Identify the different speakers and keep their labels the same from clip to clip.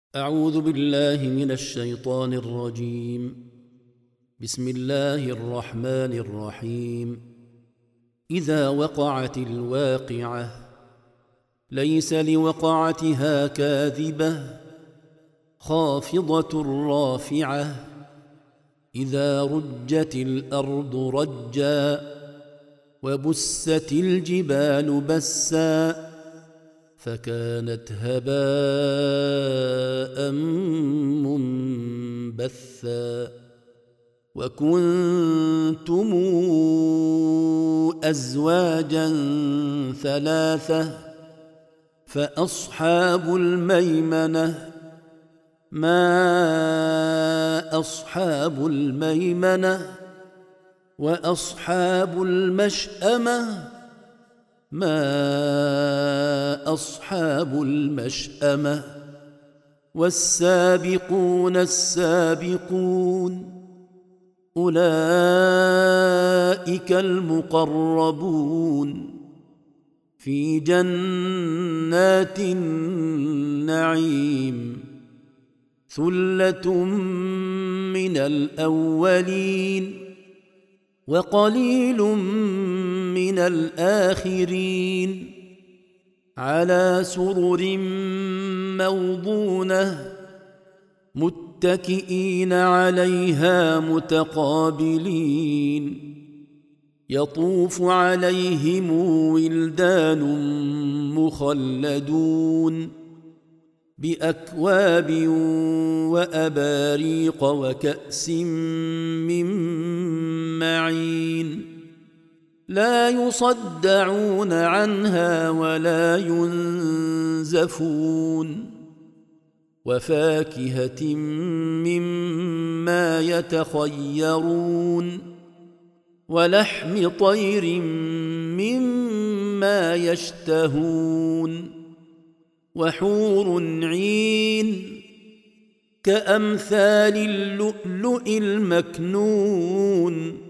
Speaker 1: أعوذ بالله من الشيطان الرجيم. بسم الله الرحمن الرحيم. إذا وقعت الواقعة ليس لوقعتها كاذبة خافضة رافعة إذا رجت الأرض رجا وبست الجبال بسا فكانت هباء منبثا وكنتم أزواجا ثلاثة فأصحاب الميمنة ما أصحاب الميمنة وأصحاب المشأمة ما أصحاب المشأمة والسابقون السابقون أولئك المقربون في جنات النعيم ثلة من الأولين وقليل من الآخرين على سرر موضونة متكئين عليها متقابلين يطوف عليهم ولدان مخلدون بأكواب وأباريق وكأس من معين لا يصدعون عنها ولا ينزفون وفاكهة مما يتخيرون ولحم طير مما يشتهون وحور عين كأمثال اللؤلؤ المكنون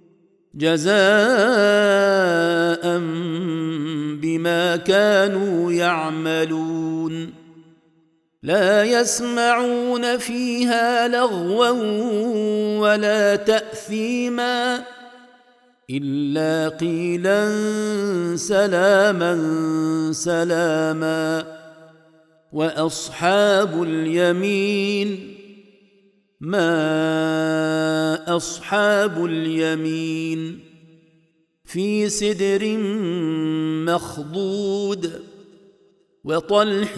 Speaker 1: جزاء بما كانوا يعملون لا يسمعون فيها لغوا ولا تأثيما إلا قيلا سلاما سلاما وأصحاب اليمين ما أصحاب اليمين في سدر مخضود وطلح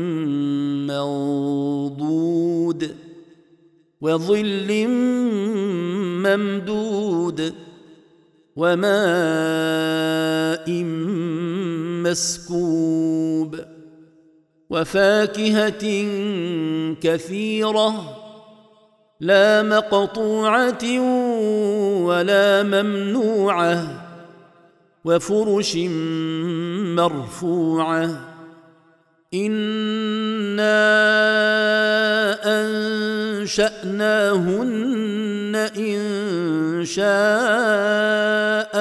Speaker 1: منضود وظل ممدود وماء مسكوب وفاكهة كثيرة لا مقطوعة ولا ممنوعة وفرش مرفوعة إنا أنشأناهن إن شاء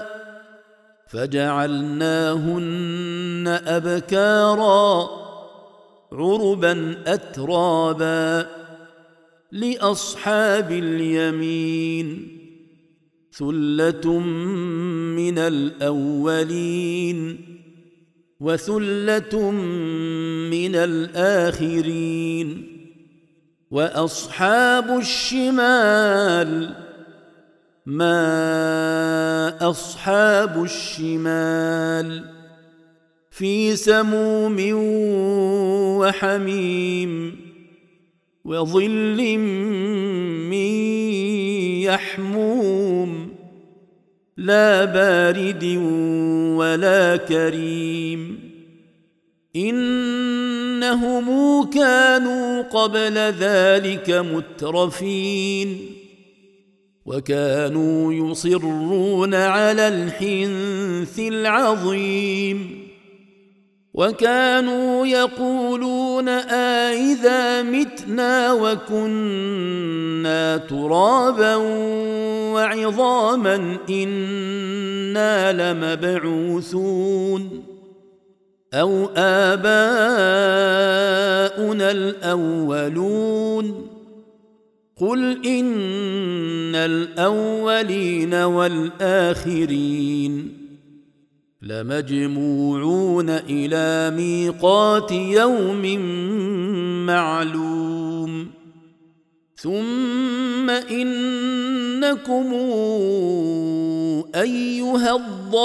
Speaker 1: فجعلناهن أبكارا عربا أترابا لأصحاب اليمين ثلة من الأولين وثلة من الآخرين وأصحاب الشمال ما أصحاب الشمال في سموم وحميم وظل من يحموم لا بارد ولا كريم إنهم كانوا قبل ذلك مترفين وكانوا يصرون على الحنث العظيم وكانوا يقولون أإذا متنا وكنا ترابا وعظاما إنا لمبعوثون أو آباؤنا الأولون قل إن الأولين والآخرين لمجموعون إلى ميقات يوم معلوم ثم إنكم أيها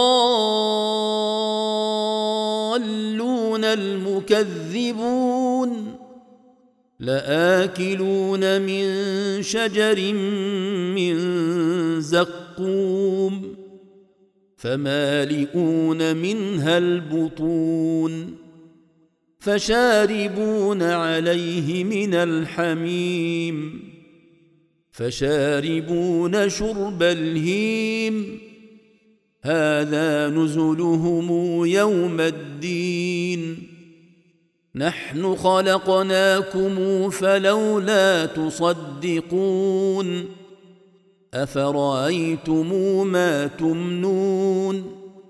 Speaker 1: الضالون المكذبون لآكلون من شجر من زقوم فمالئون منها البطون فشاربون عليه من الحميم فشاربون شرب الهيم هذا نزلهم يوم الدين نحن خلقناكم فلولا تصدقون أفرأيتم ما تمنون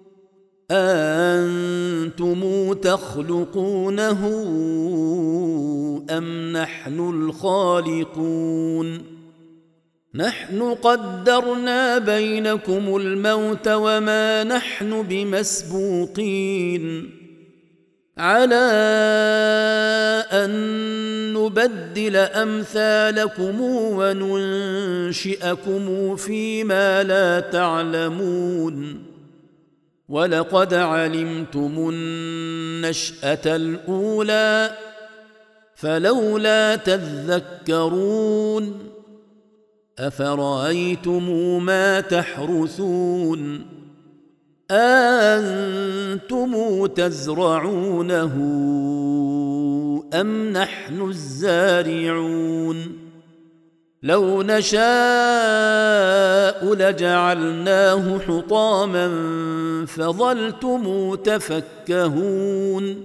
Speaker 1: أأنتم تخلقونه أم نحن الخالقون نحن قدرنا بينكم الموت وما نحن بمسبوقين على أن نبدل أمثالكم وننشئكم فيما لا تعلمون ولقد علمتم النشأة الأولى فلولا تذكرون أفرأيتم ما تحرثون أأنتم تزرعونه أم نحن الزارعون لو نشاء لجعلناه حطاما فظلتم تفكهون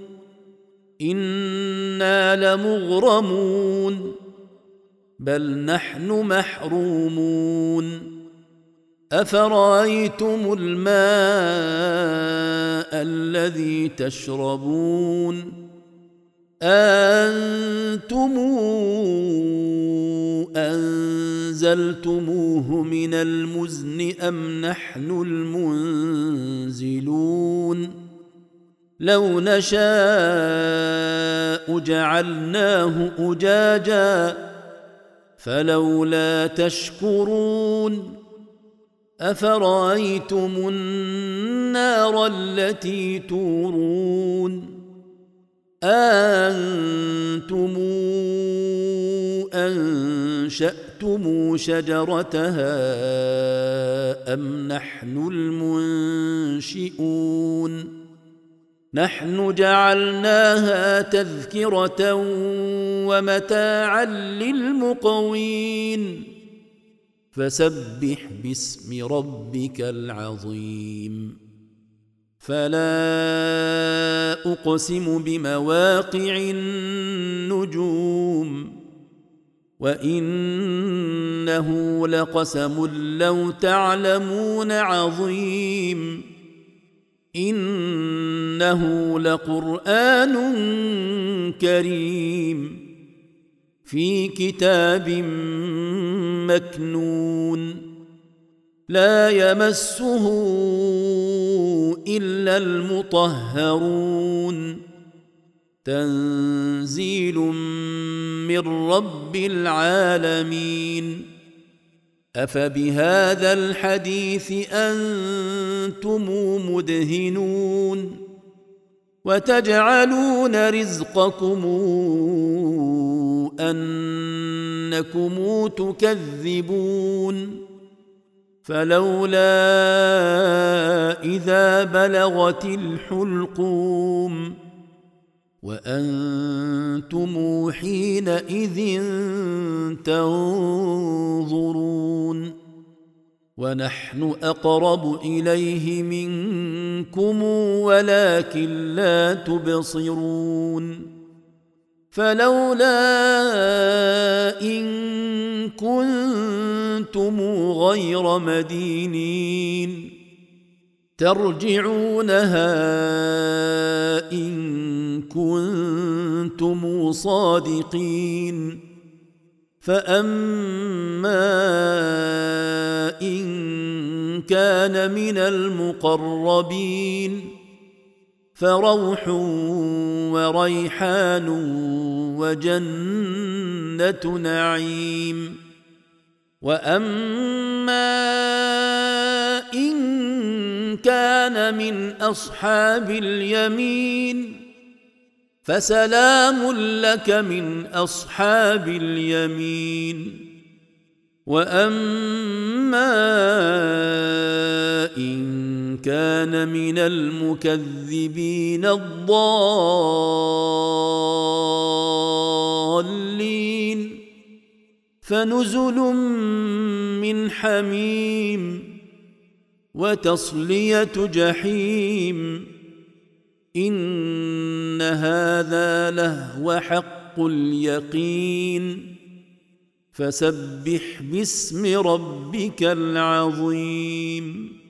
Speaker 1: إنا لمغرمون بل نحن محرومون أفرأيتم الماء الذي تشربون أأنتم أنزلتموه من المزن أم نحن المنزلون لو نشاء جعلناه أجاجا فلولا تشكرون أفرأيتم النار التي تورون أأنتم أنشأتم شجرتها أم نحن المنشئون نحن جعلناها تذكرة ومتاعا للمقوين فسبح باسم ربك العظيم فلا أقسم بمواقع النجوم وإنه لقسم لو تعلمون عظيم إنه لقرآن كريم في كتاب مكنون لا يمسه إلا المطهرون تنزيل من رب العالمين أفبهذا الحديث أنتم مدهنون وتجعلون رزقكم أنكم تكذبون فلولا إذا بلغت الحلقوم وأنتم حينئذ تنظرون ونحن أقرب إليه منكم ولكن لا تبصرون فلولا إن كنتم غير مدينين ترجعونها إن كنتم صادقين فأما إن كان من المقربين فروح وريحان وجنة نعيم وأما إن كان من أصحاب اليمين فسلام لك من أصحاب اليمين وأما إن كان من المكذبين الضالين فنزل من حميم وتصلية جحيم إن هذا لهو حق اليقين فسبح باسم ربك العظيم